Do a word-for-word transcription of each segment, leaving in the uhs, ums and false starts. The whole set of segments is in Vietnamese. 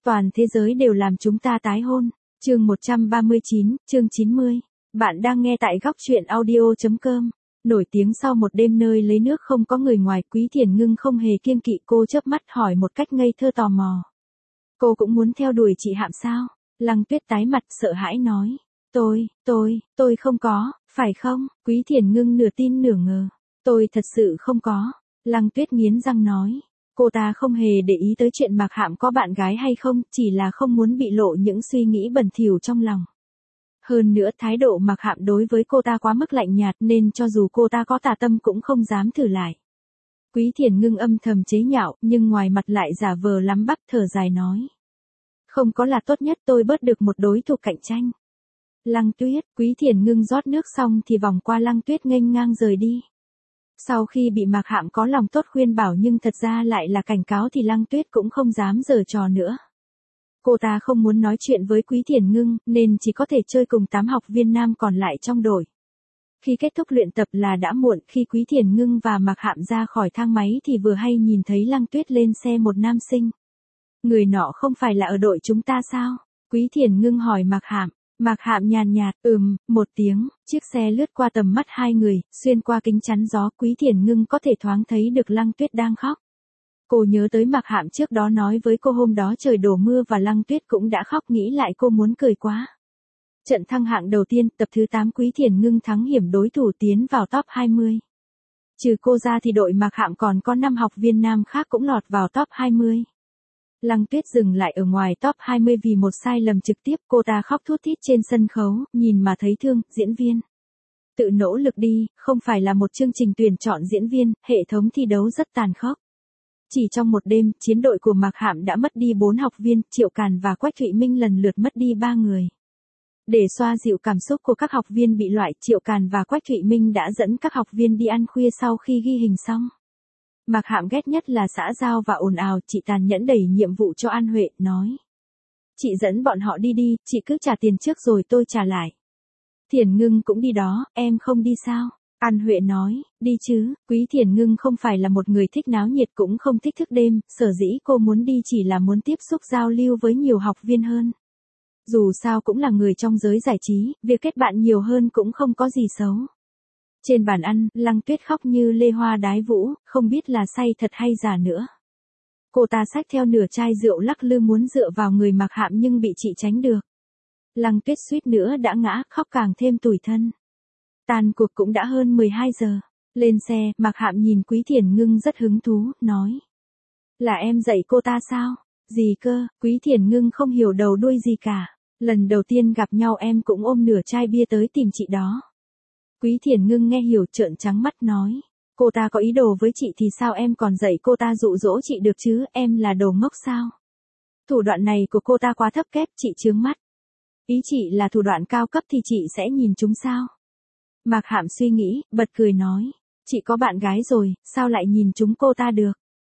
Toàn thế giới đều làm chúng ta tái hôn. Chương một trăm ba mươi chín, chương chín mươi. Bạn đang nghe tại góc truyện audio chấm com. Nổi tiếng sau một đêm nơi lấy nước không có người ngoài, Quý Thiền Ngưng không hề kiêng kỵ, cô chớp mắt hỏi một cách ngây thơ tò mò. Cô cũng muốn theo đuổi chị Hạm sao? Lăng Tuyết tái mặt sợ hãi nói. Tôi, tôi, tôi không có, phải không? Quý Thiền Ngưng nửa tin nửa ngờ. Tôi thật sự không có. Lăng Tuyết nghiến răng nói. Cô ta không hề để ý tới chuyện Mạc Hạm có bạn gái hay không, chỉ là không muốn bị lộ những suy nghĩ bẩn thỉu trong lòng. Hơn nữa thái độ Mạc Hạm đối với cô ta quá mức lạnh nhạt nên cho dù cô ta có tà tâm cũng không dám thử lại. Quý Thiền Ngưng âm thầm chế nhạo, nhưng ngoài mặt lại giả vờ lắm bắp thở dài nói. Không có là tốt nhất, tôi bớt được một đối thủ cạnh tranh. Lăng Tuyết, Quý Thiền Ngưng rót nước xong thì vòng qua Lăng Tuyết nghênh ngang rời đi. Sau khi bị Mạc Hạm có lòng tốt khuyên bảo nhưng thật ra lại là cảnh cáo thì Lăng Tuyết cũng không dám giở trò nữa. Cô ta không muốn nói chuyện với Quý Thiền Ngưng nên chỉ có thể chơi cùng tám học viên nam còn lại trong đội. Khi kết thúc luyện tập là đã muộn, khi Quý Thiền Ngưng và Mạc Hạm ra khỏi thang máy thì vừa hay nhìn thấy Lăng Tuyết lên xe một nam sinh. Người nọ không phải là ở đội chúng ta sao? Quý Thiền Ngưng hỏi Mạc Hạm. Mạc Hạm nhàn nhạt, ừm, một tiếng, chiếc xe lướt qua tầm mắt hai người, xuyên qua kính chắn gió, Quý Thiền Ngưng có thể thoáng thấy được Lăng Tuyết đang khóc. Cô nhớ tới Mạc Hạm trước đó nói với cô hôm đó trời đổ mưa và Lăng Tuyết cũng đã khóc, nghĩ lại cô muốn cười quá. Trận thăng hạng đầu tiên, tập thứ tám, Quý Thiền Ngưng thắng hiểm đối thủ tiến vào top hai mươi. Trừ cô ra thì đội Mạc Hạm còn có năm học viên nam khác cũng lọt vào top hai mươi. Lăng Tuyết dừng lại ở ngoài top hai mươi vì một sai lầm trực tiếp, cô ta khóc thút thít trên sân khấu, nhìn mà thấy thương, diễn viên. Tự nỗ lực đi, không phải là một chương trình tuyển chọn diễn viên, hệ thống thi đấu rất tàn khốc. Chỉ trong một đêm, chiến đội của Mạc Hạm đã mất đi bốn học viên, Triệu Càn và Quách Thụy Minh lần lượt mất đi ba người. Để xoa dịu cảm xúc của các học viên bị loại, Triệu Càn và Quách Thụy Minh đã dẫn các học viên đi ăn khuya sau khi ghi hình xong. Mạc Hạm ghét nhất là xã giao và ồn ào, chị tàn nhẫn đẩy nhiệm vụ cho An Huệ, nói. Chị dẫn bọn họ đi đi, chị cứ trả tiền trước rồi tôi trả lại. Thiền Ngưng cũng đi đó, em không đi sao? An Huệ nói, đi chứ. Quý Thiền Ngưng không phải là một người thích náo nhiệt cũng không thích thức đêm, sở dĩ cô muốn đi chỉ là muốn tiếp xúc giao lưu với nhiều học viên hơn. Dù sao cũng là người trong giới giải trí, việc kết bạn nhiều hơn cũng không có gì xấu. Trên bàn ăn, Lăng Tuyết khóc như lê hoa đái vũ, không biết là say thật hay giả nữa. Cô ta xách theo nửa chai rượu lắc lư muốn dựa vào người Mạc Hạm nhưng bị chị tránh được. Lăng Tuyết suýt nữa đã ngã, khóc càng thêm tủi thân. Tàn cuộc cũng đã hơn mười hai giờ. Lên xe, Mạc Hạm nhìn Quý Thiền Ngưng rất hứng thú, nói. Là em dạy cô ta sao? Gì cơ? Quý Thiền Ngưng không hiểu đầu đuôi gì cả. Lần đầu tiên gặp nhau em cũng ôm nửa chai bia tới tìm chị đó. Quý Thiền Ngưng nghe hiểu trợn trắng mắt nói. Cô ta có ý đồ với chị thì sao em còn dạy cô ta dụ dỗ chị được chứ, em là đồ ngốc sao? Thủ đoạn này của cô ta quá thấp kép, chị chướng mắt. Ý chị là thủ đoạn cao cấp thì chị sẽ nhìn chúng sao? Mạc Hạm suy nghĩ, bật cười nói. Chị có bạn gái rồi, sao lại nhìn chúng cô ta được?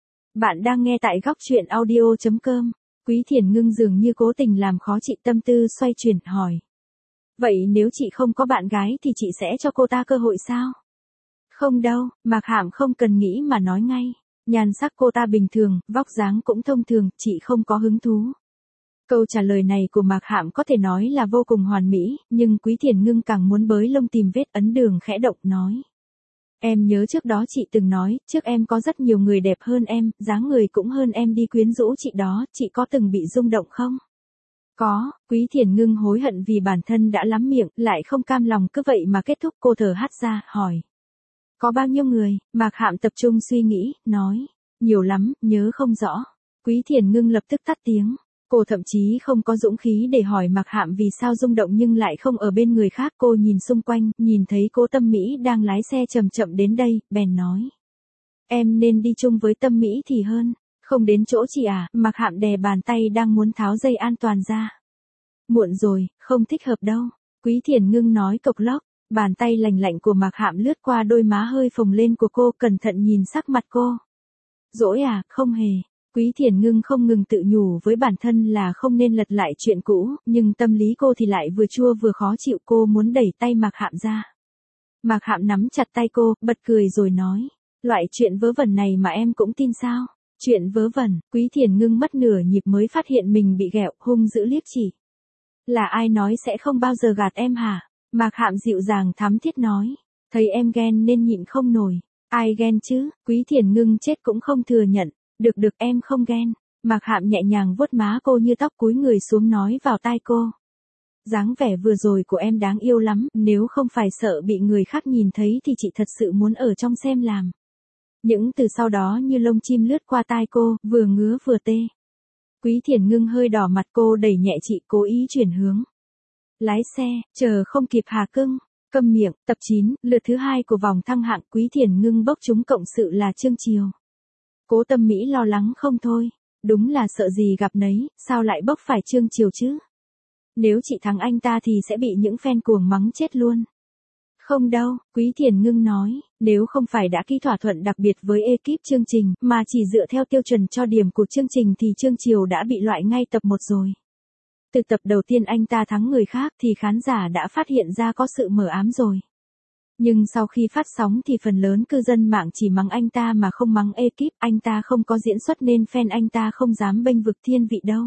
Bạn đang nghe tại góc truyện audio chấm com. Quý Thiền Ngưng dường như cố tình làm khó chị, tâm tư xoay chuyển, hỏi. Vậy nếu chị không có bạn gái thì chị sẽ cho cô ta cơ hội sao? Không đâu, Mạc Hạm không cần nghĩ mà nói ngay. Nhan sắc cô ta bình thường, vóc dáng cũng thông thường, chị không có hứng thú. Câu trả lời này của Mạc Hạm có thể nói là vô cùng hoàn mỹ, nhưng Quý Thiền Ngưng càng muốn bới lông tìm vết, ấn đường khẽ động, nói. Em nhớ trước đó chị từng nói, trước em có rất nhiều người đẹp hơn em, dáng người cũng hơn em đi quyến rũ chị đó, chị có từng bị rung động không? Có. Quý Thiền Ngưng hối hận vì bản thân đã lắm miệng, lại không cam lòng cứ vậy mà kết thúc, cô thở hắt ra, hỏi. Có bao nhiêu người? Mạc Hạm tập trung suy nghĩ, nói. Nhiều lắm, nhớ không rõ. Quý Thiền Ngưng lập tức tắt tiếng. Cô thậm chí không có dũng khí để hỏi Mạc Hạm vì sao rung động nhưng lại không ở bên người khác. Cô nhìn xung quanh, nhìn thấy cô Tâm Mỹ đang lái xe chậm chậm đến đây, bèn nói. Em nên đi chung với Tâm Mỹ thì hơn. Không đến chỗ chị à? Mạc Hạm đè bàn tay đang muốn tháo dây an toàn ra. Muộn rồi, không thích hợp đâu. Quý Thiền Ngưng nói cộc lốc. Bàn tay lành lạnh của Mạc Hạm lướt qua đôi má hơi phồng lên của cô, cẩn thận nhìn sắc mặt cô. Dỗi à? Không hề. Quý Thiền Ngưng không ngừng tự nhủ với bản thân là không nên lật lại chuyện cũ, nhưng tâm lý cô thì lại vừa chua vừa khó chịu, cô muốn đẩy tay Mạc Hạm ra. Mạc Hạm nắm chặt tay cô, bật cười rồi nói. Loại chuyện vớ vẩn này mà em cũng tin sao? Chuyện vớ vẩn, Quý Thiền Ngưng mất nửa nhịp mới phát hiện mình bị ghẹo, hung dữ liếc chỉ. Là ai nói sẽ không bao giờ gạt em hả? Mạc Hạm dịu dàng thắm thiết nói. Thấy em ghen nên nhịn không nổi. Ai ghen chứ? Quý Thiền Ngưng chết cũng không thừa nhận. Được được em không ghen. Mạc Hạm nhẹ nhàng vuốt má cô như tóc cúi người xuống nói vào tai cô. Dáng vẻ vừa rồi của em đáng yêu lắm, nếu không phải sợ bị người khác nhìn thấy thì chị thật sự muốn ở trong xem làm. Những từ sau đó như lông chim lướt qua tai cô, vừa ngứa vừa tê. Quý Thiền Ngưng hơi đỏ mặt, cô đẩy nhẹ chị, cố ý chuyển hướng. Lái xe, chờ không kịp hà cưng. Câm miệng. Tập chín, lượt thứ hai của vòng thăng hạng. Quý Thiền Ngưng bốc trúng cộng sự là Trương Chiều. Cố Tâm Mỹ lo lắng không thôi. Đúng là sợ gì gặp nấy, sao lại bốc phải Trương Chiều chứ? Nếu chị thắng anh ta thì sẽ bị những fan cuồng mắng chết luôn. Không đâu, Quý Thiền Ngưng nói, nếu không phải đã ký thỏa thuận đặc biệt với ekip chương trình, mà chỉ dựa theo tiêu chuẩn cho điểm của chương trình thì Trương Chiều đã bị loại ngay tập một rồi. Từ tập đầu tiên anh ta thắng người khác thì khán giả đã phát hiện ra có sự mờ ám rồi. Nhưng sau khi phát sóng thì phần lớn cư dân mạng chỉ mắng anh ta mà không mắng ekip, anh ta không có diễn xuất nên fan anh ta không dám bênh vực thiên vị đâu.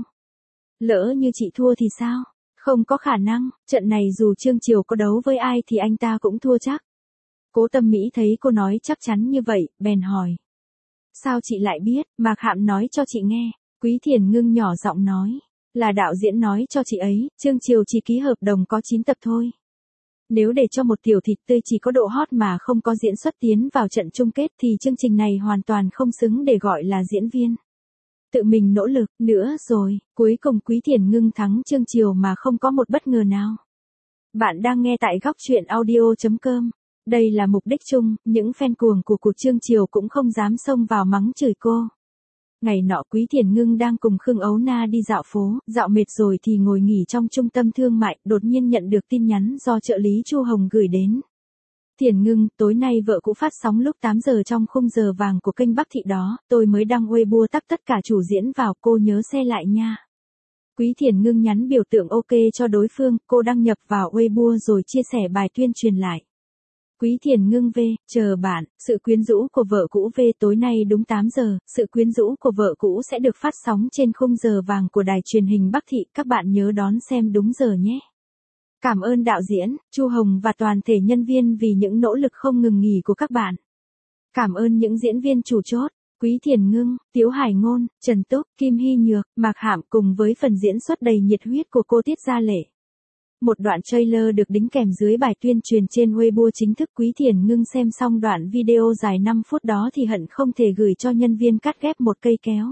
Lỡ như chị thua thì sao? Không có khả năng, trận này dù Trương Chiều có đấu với ai thì anh ta cũng thua chắc. Cố Tâm Mỹ thấy cô nói chắc chắn như vậy, bèn hỏi. Sao chị lại biết? Mạc Hạm nói cho chị nghe. Quý Thiền Ngưng nhỏ giọng nói. Là đạo diễn nói cho chị ấy, Trương Chiều chỉ ký hợp đồng có chín tập thôi. Nếu để cho một tiểu thịt tươi chỉ có độ hot mà không có diễn xuất tiến vào trận chung kết thì chương trình này hoàn toàn không xứng để gọi là diễn viên. Tự mình nỗ lực, nữa rồi, cuối cùng Quý Thiền Ngưng thắng Trương Chiều mà không có một bất ngờ nào. Bạn đang nghe tại góc truyện audio chấm com. Đây là mục đích chung, những fan cuồng của cuộc Trương Chiều cũng không dám xông vào mắng chửi cô. Ngày nọ Quý Thiền Ngưng đang cùng Khương Ấu Na đi dạo phố, dạo mệt rồi thì ngồi nghỉ trong trung tâm thương mại, đột nhiên nhận được tin nhắn do trợ lý Chu Hồng gửi đến. Thiền Ngưng, tối nay vợ cũ phát sóng lúc tám giờ trong khung giờ vàng của kênh Bắc Thị đó, tôi mới đăng Weibo tag tất cả chủ diễn vào, cô nhớ xe lại nha. Quý Thiền Ngưng nhắn biểu tượng ok cho đối phương, cô đăng nhập vào Weibo rồi chia sẻ bài tuyên truyền lại. Quý Thiền Ngưng V, chờ bạn, sự quyến rũ của vợ cũ V tối nay đúng tám giờ, sự quyến rũ của vợ cũ sẽ được phát sóng trên khung giờ vàng của đài truyền hình Bắc Thị, các bạn nhớ đón xem đúng giờ nhé. Cảm ơn đạo diễn, Chu Hồng và toàn thể nhân viên vì những nỗ lực không ngừng nghỉ của các bạn. Cảm ơn những diễn viên chủ chốt, Quý Thiền Ngưng, Tiếu Hải Ngôn, Trần Túc, Kim Hy Nhược, Mạc Hạm cùng với phần diễn xuất đầy nhiệt huyết của cô Tiết Gia Lệ. Một đoạn trailer được đính kèm dưới bài tuyên truyền trên Weibo chính thức. Quý Thiền Ngưng xem xong đoạn video dài năm phút đó thì hận không thể gửi cho nhân viên cắt ghép một cây kéo.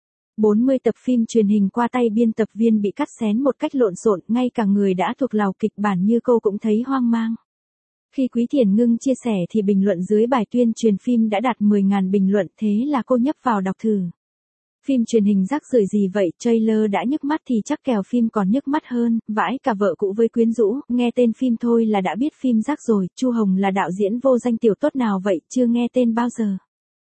bốn mươi tập phim truyền hình qua tay biên tập viên bị cắt xén một cách lộn xộn, ngay cả người đã thuộc lào kịch bản như cô cũng thấy hoang mang. Khi Quý Thiền Ngưng chia sẻ thì bình luận dưới bài tuyên truyền phim đã đạt mười nghìn bình luận, thế là cô nhấp vào đọc thử. Phim truyền hình rác rưởi gì vậy, trailer đã nhức mắt thì chắc kèo phim còn nhức mắt hơn, vãi cả vợ cũ với quyến rũ, nghe tên phim thôi là đã biết phim rác rồi, Chu Hồng là đạo diễn vô danh tiểu tốt nào vậy, chưa nghe tên bao giờ.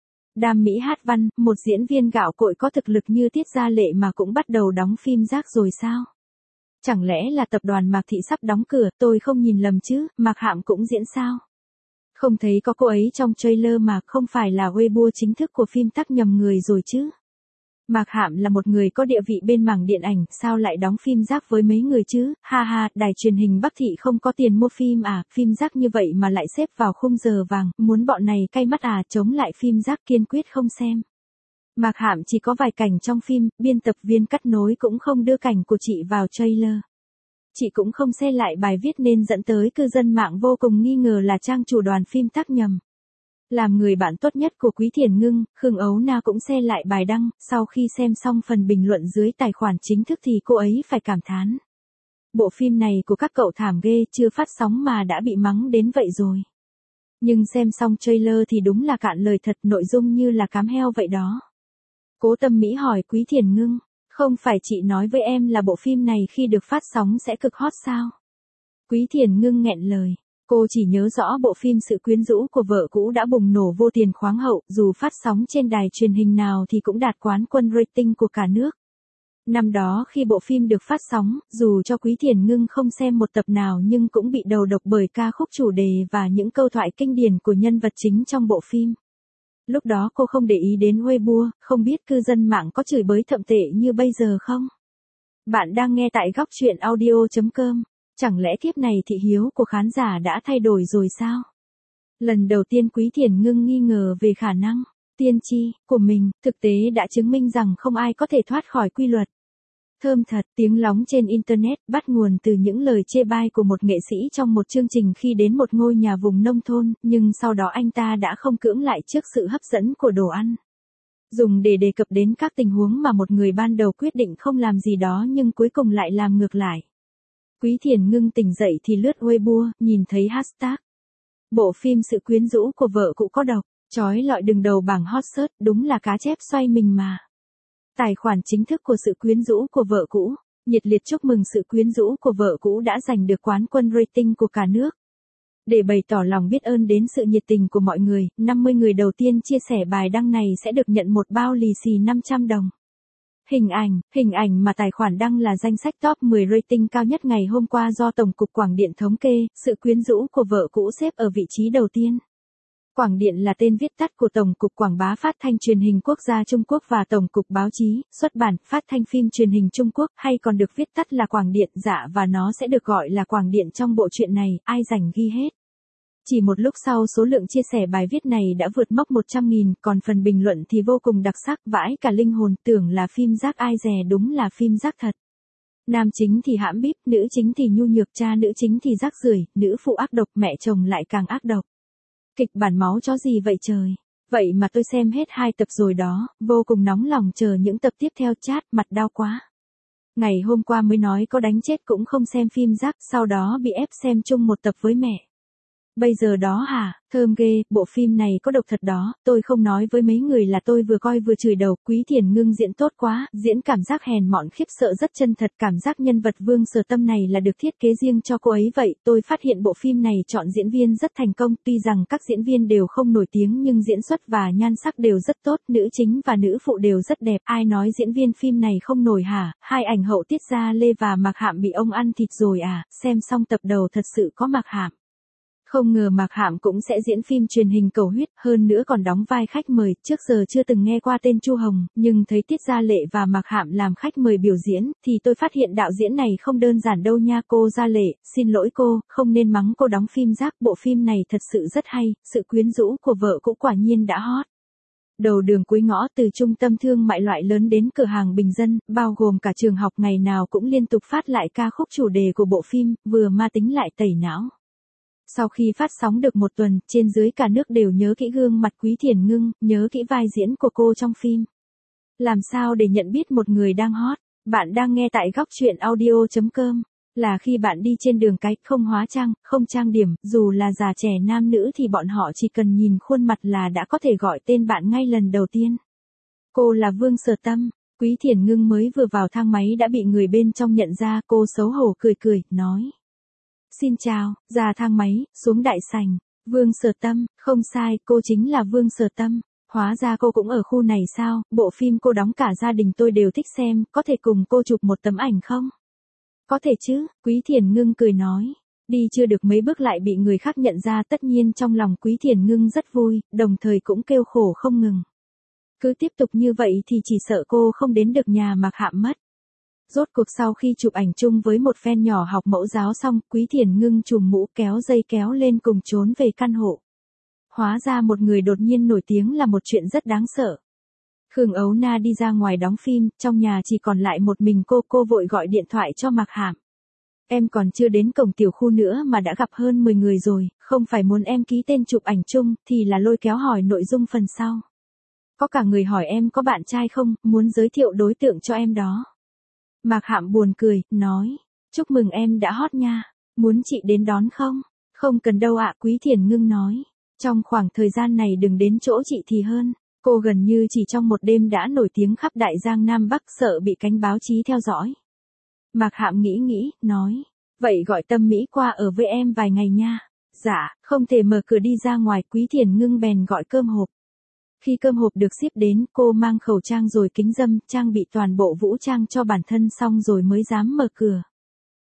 Đam Mỹ Hát Văn, một diễn viên gạo cội có thực lực như Tiết Gia Lệ mà cũng bắt đầu đóng phim rác rồi sao? Chẳng lẽ là tập đoàn Mạc Thị sắp đóng cửa, tôi không nhìn lầm chứ, Mạc Hạm cũng diễn sao? Không thấy có cô ấy trong trailer mà, không phải là Weibo chính thức của phim tắc nhầm người rồi chứ? Mạc Hạm là một người có địa vị bên mảng điện ảnh, sao lại đóng phim rác với mấy người chứ, ha ha, đài truyền hình Bắc Thị không có tiền mua phim à, phim rác như vậy mà lại xếp vào khung giờ vàng, muốn bọn này cay mắt à, chống lại phim rác kiên quyết không xem. Mạc Hạm chỉ có vài cảnh trong phim, biên tập viên cắt nối cũng không đưa cảnh của chị vào trailer. Chị cũng không xe lại bài viết nên dẫn tới cư dân mạng vô cùng nghi ngờ là trang chủ đoàn phim tắc nhầm. Làm người bạn tốt nhất của Quý Thiền Ngưng, Khương Ấu Na cũng xe lại bài đăng, sau khi xem xong phần bình luận dưới tài khoản chính thức thì cô ấy phải cảm thán. Bộ phim này của các cậu thảm ghê, chưa phát sóng mà đã bị mắng đến vậy rồi. Nhưng xem xong trailer thì đúng là cạn lời thật, nội dung như là cám heo vậy đó. Cố Tâm Mỹ hỏi Quý Thiền Ngưng, không phải chị nói với em là bộ phim này khi được phát sóng sẽ cực hot sao? Quý Thiền Ngưng nghẹn lời. Cô chỉ nhớ rõ bộ phim Sự quyến rũ của vợ cũ đã bùng nổ vô tiền khoáng hậu, dù phát sóng trên đài truyền hình nào thì cũng đạt quán quân rating của cả nước. Năm đó khi bộ phim được phát sóng, dù cho Quý Thiền Ngưng không xem một tập nào nhưng cũng bị đầu độc bởi ca khúc chủ đề và những câu thoại kinh điển của nhân vật chính trong bộ phim. Lúc đó cô không để ý đến Weibo, không biết cư dân mạng có chửi bới thậm tệ như bây giờ không? Bạn đang nghe tại góc chuyện audio.com. Chẳng lẽ kiếp này thị hiếu của khán giả đã thay đổi rồi sao? Lần đầu tiên Quý Thiền Ngưng nghi ngờ về khả năng tiên tri của mình, thực tế đã chứng minh rằng không ai có thể thoát khỏi quy luật. Thơm thật, tiếng lóng trên Internet bắt nguồn từ những lời chê bai của một nghệ sĩ trong một chương trình khi đến một ngôi nhà vùng nông thôn, nhưng sau đó anh ta đã không cưỡng lại trước sự hấp dẫn của đồ ăn. Dùng để đề cập đến các tình huống mà một người ban đầu quyết định không làm gì đó nhưng cuối cùng lại làm ngược lại. Quý Thiền Ngưng tỉnh dậy thì lướt Weibo, nhìn thấy hashtag. Bộ phim Sự quyến rũ của vợ cũ có độc, chói lọi đứng đầu bảng hot search, đúng là cá chép xoay mình mà. Tài khoản chính thức của Sự quyến rũ của vợ cũ, nhiệt liệt chúc mừng Sự quyến rũ của vợ cũ đã giành được quán quân rating của cả nước. Để bày tỏ lòng biết ơn đến sự nhiệt tình của mọi người, năm mươi người đầu tiên chia sẻ bài đăng này sẽ được nhận một bao lì xì năm trăm đồng. Hình ảnh, hình ảnh mà tài khoản đăng là danh sách top mười rating cao nhất ngày hôm qua do Tổng cục Quảng điện thống kê, Sự quyến rũ của vợ cũ xếp ở vị trí đầu tiên. Quảng điện là tên viết tắt của Tổng cục Quảng bá Phát thanh Truyền hình Quốc gia Trung Quốc và Tổng cục Báo chí, Xuất bản, Phát thanh Phim Truyền hình Trung Quốc, hay còn được viết tắt là Quảng điện, dạ, và nó sẽ được gọi là Quảng điện trong bộ truyện này, ai rảnh ghi hết. Chỉ một lúc sau số lượng chia sẻ bài viết này đã vượt mốc một trăm nghìn, còn phần bình luận thì vô cùng đặc sắc, vãi cả linh hồn, tưởng là phim rác ai dè, đúng là phim rác thật. Nam chính thì hãm bíp, nữ chính thì nhu nhược, cha nữ chính thì rác rưởi, nữ phụ ác độc, mẹ chồng lại càng ác độc. Kịch bản máu chó gì vậy trời? Vậy mà tôi xem hết hai tập rồi đó, vô cùng nóng lòng chờ những tập tiếp theo, chát, mặt đau quá. Ngày hôm qua mới nói có đánh chết cũng không xem phim rác, sau đó bị ép xem chung một tập với mẹ. Bây giờ đó hả, thơm ghê, bộ phim này có độc thật đó, tôi không nói với mấy người là tôi vừa coi vừa chửi đầu, Quý Thiền Ngưng diễn tốt quá, diễn cảm giác hèn mọn khiếp sợ rất chân thật, cảm giác nhân vật Vương Sở Tâm này là được thiết kế riêng cho cô ấy vậy, tôi phát hiện bộ phim này chọn diễn viên rất thành công, tuy rằng các diễn viên đều không nổi tiếng nhưng diễn xuất và nhan sắc đều rất tốt, nữ chính và nữ phụ đều rất đẹp, ai nói diễn viên phim này không nổi hả, hai ảnh hậu Tiết Gia Lê và Mạc Hạm bị ông ăn thịt rồi à, xem xong tập đầu thật sự có Mạc Hạm. Không ngờ Mạc Hạm cũng sẽ diễn phim truyền hình cầu huyết, hơn nữa còn đóng vai khách mời, trước giờ chưa từng nghe qua tên Chu Hồng, nhưng thấy Tiết Gia Lệ và Mạc Hạm làm khách mời biểu diễn, thì tôi phát hiện đạo diễn này không đơn giản đâu nha cô Gia Lệ, xin lỗi cô, không nên mắng cô đóng phim rác, bộ phim này thật sự rất hay, Sự quyến rũ của vợ cũ quả nhiên đã hot. Đầu đường cuối ngõ, từ trung tâm thương mại loại lớn đến cửa hàng bình dân, bao gồm cả trường học, ngày nào cũng liên tục phát lại ca khúc chủ đề của bộ phim, vừa ma tính lại tẩy não. Sau khi phát sóng được một tuần, trên dưới cả nước đều nhớ kỹ gương mặt Quý Thiền Ngưng, nhớ kỹ vai diễn của cô trong phim. Làm sao để nhận biết một người đang hot? Bạn đang nghe tại góc chuyện audio.com. Là khi bạn đi trên đường cái, không hóa trang, không trang điểm, dù là già trẻ nam nữ thì bọn họ chỉ cần nhìn khuôn mặt là đã có thể gọi tên bạn ngay lần đầu tiên. Cô là Vương Sở Tâm. Quý Thiền Ngưng mới vừa vào thang máy đã bị người bên trong nhận ra, cô xấu hổ cười cười, nói. Xin chào, ra thang máy, xuống đại sảnh. Vương Sở Tâm, không sai, cô chính là Vương Sở Tâm. Hóa ra cô cũng ở khu này sao, bộ phim cô đóng cả gia đình tôi đều thích xem, có thể cùng cô chụp một tấm ảnh không? Có thể chứ, Quý Thiền Ngưng cười nói. Đi chưa được mấy bước lại bị người khác nhận ra, tất nhiên trong lòng Quý Thiền Ngưng rất vui, đồng thời cũng kêu khổ không ngừng. Cứ tiếp tục như vậy thì chỉ sợ cô không đến được nhà Mạc Hạm mất. Rốt cuộc sau khi chụp ảnh chung với một fan nhỏ học mẫu giáo xong, Quý Thiền Ngưng chùm mũ kéo dây kéo lên cùng trốn về căn hộ. Hóa ra một người đột nhiên nổi tiếng là một chuyện rất đáng sợ. Khương Ấu Na đi ra ngoài đóng phim, trong nhà chỉ còn lại một mình cô, cô vội gọi điện thoại cho Mạc Hạm. Em còn chưa đến cổng tiểu khu nữa mà đã gặp hơn mười người rồi, không phải muốn em ký tên chụp ảnh chung, thì là lôi kéo hỏi nội dung phần sau. Có cả người hỏi em có bạn trai không, muốn giới thiệu đối tượng cho em đó. Mạc Hạm buồn cười, nói, chúc mừng em đã hot nha, muốn chị đến đón không? Không cần đâu ạ, Quý Thiền Ngưng nói. Trong khoảng thời gian này đừng đến chỗ chị thì hơn, cô gần như chỉ trong một đêm đã nổi tiếng khắp Đại Giang Nam Bắc, sợ bị cánh báo chí theo dõi. Mạc Hạm nghĩ nghĩ, nói, vậy gọi Tâm Mỹ qua ở với em vài ngày nha. Dạ, không thể mở cửa đi ra ngoài, Quý Thiền Ngưng bèn gọi cơm hộp. Khi cơm hộp được ship đến, cô mang khẩu trang rồi kính râm, trang bị toàn bộ vũ trang cho bản thân xong rồi mới dám mở cửa.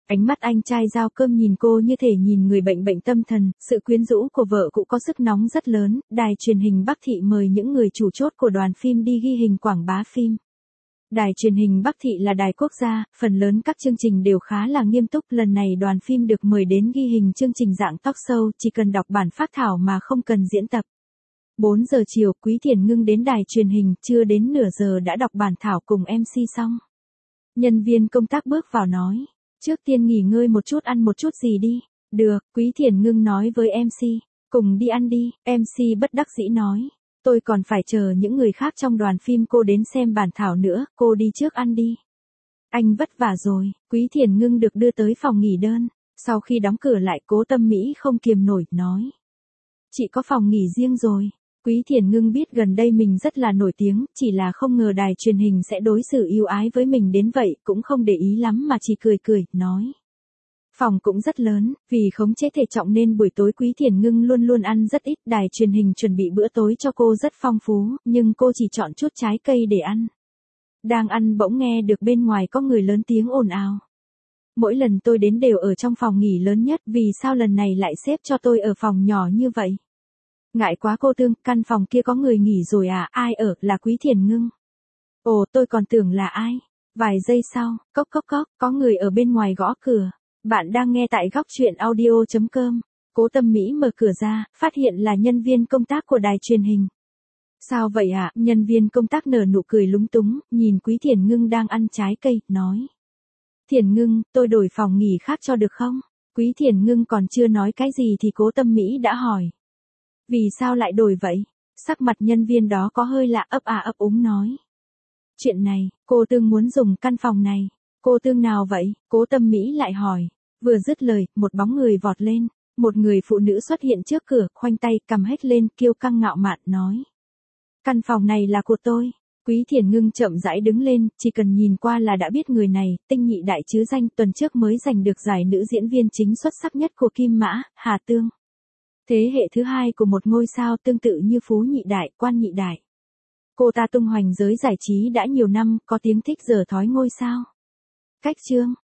Ánh mắt anh trai giao cơm nhìn cô như thể nhìn người bệnh bệnh tâm thần, sự quyến rũ của vợ cũng có sức nóng rất lớn. Đài truyền hình Bắc Thị mời những người chủ chốt của đoàn phim đi ghi hình quảng bá phim. Đài truyền hình Bắc Thị là đài quốc gia, phần lớn các chương trình đều khá là nghiêm túc. Lần này đoàn phim được mời đến ghi hình chương trình dạng talk show, chỉ cần đọc bản phác thảo mà không cần diễn tập. bốn giờ chiều, Quý Thiền Ngưng đến đài truyền hình, chưa đến nửa giờ đã đọc bản thảo cùng em xê xong. Nhân viên công tác bước vào nói, trước tiên nghỉ ngơi một chút, ăn một chút gì đi. Được, Quý Thiền Ngưng nói với em xê, cùng đi ăn đi. em xê bất đắc dĩ nói, tôi còn phải chờ những người khác trong đoàn phim cô đến xem bản thảo nữa, cô đi trước ăn đi. Anh vất vả rồi. Quý Thiền Ngưng được đưa tới phòng nghỉ đơn. Sau khi đóng cửa lại, Cố Tâm Mỹ không kiềm nổi, nói, chị có phòng nghỉ riêng rồi. Quý Thiền Ngưng biết gần đây mình rất là nổi tiếng, chỉ là không ngờ đài truyền hình sẽ đối xử ưu ái với mình đến vậy, cũng không để ý lắm mà chỉ cười cười, nói. Phòng cũng rất lớn, vì khống chế thể trọng nên buổi tối Quý Thiền Ngưng luôn luôn ăn rất ít. Đài truyền hình chuẩn bị bữa tối cho cô rất phong phú, nhưng cô chỉ chọn chút trái cây để ăn. Đang ăn bỗng nghe được bên ngoài có người lớn tiếng ồn ào. Mỗi lần tôi đến đều ở trong phòng nghỉ lớn nhất, vì sao lần này lại xếp cho tôi ở phòng nhỏ như vậy? Ngại quá cô Tương, căn phòng kia có người nghỉ rồi à, ai ở, là Quý Thiền Ngưng. Ồ, tôi còn tưởng là ai. Vài giây sau, cốc cốc cốc, có người ở bên ngoài gõ cửa. Bạn đang nghe tại góc truyện audio chấm com. Cố Tâm Mỹ mở cửa ra, phát hiện là nhân viên công tác của đài truyền hình. Sao vậy ạ? À? Nhân viên công tác nở nụ cười lúng túng, nhìn Quý Thiền Ngưng đang ăn trái cây, nói. Thiền Ngưng, tôi đổi phòng nghỉ khác cho được không? Quý Thiền Ngưng còn chưa nói cái gì thì Cố Tâm Mỹ đã hỏi. Vì sao lại đổi vậy? Sắc mặt nhân viên đó có hơi lạ, ấp à ấp úng nói. Chuyện này, cô Tương muốn dùng căn phòng này. Cô Tương nào vậy? Cố Tâm Mỹ lại hỏi. Vừa dứt lời, một bóng người vọt lên. Một người phụ nữ xuất hiện trước cửa, khoanh tay, cầm hết lên, kiêu căng ngạo mạn, nói. Căn phòng này là của tôi. Quý Thiền Ngưng chậm rãi đứng lên, chỉ cần nhìn qua là đã biết người này, tinh nhị đại chứ danh, tuần trước mới giành được giải nữ diễn viên chính xuất sắc nhất của Kim Mã, Hà Tương. Thế hệ thứ hai của một ngôi sao tương tự như Phú Nhị Đại, Quan Nhị Đại. Cô ta tung hoành giới giải trí đã nhiều năm, có tiếng thích dở thói ngôi sao. Cách chương.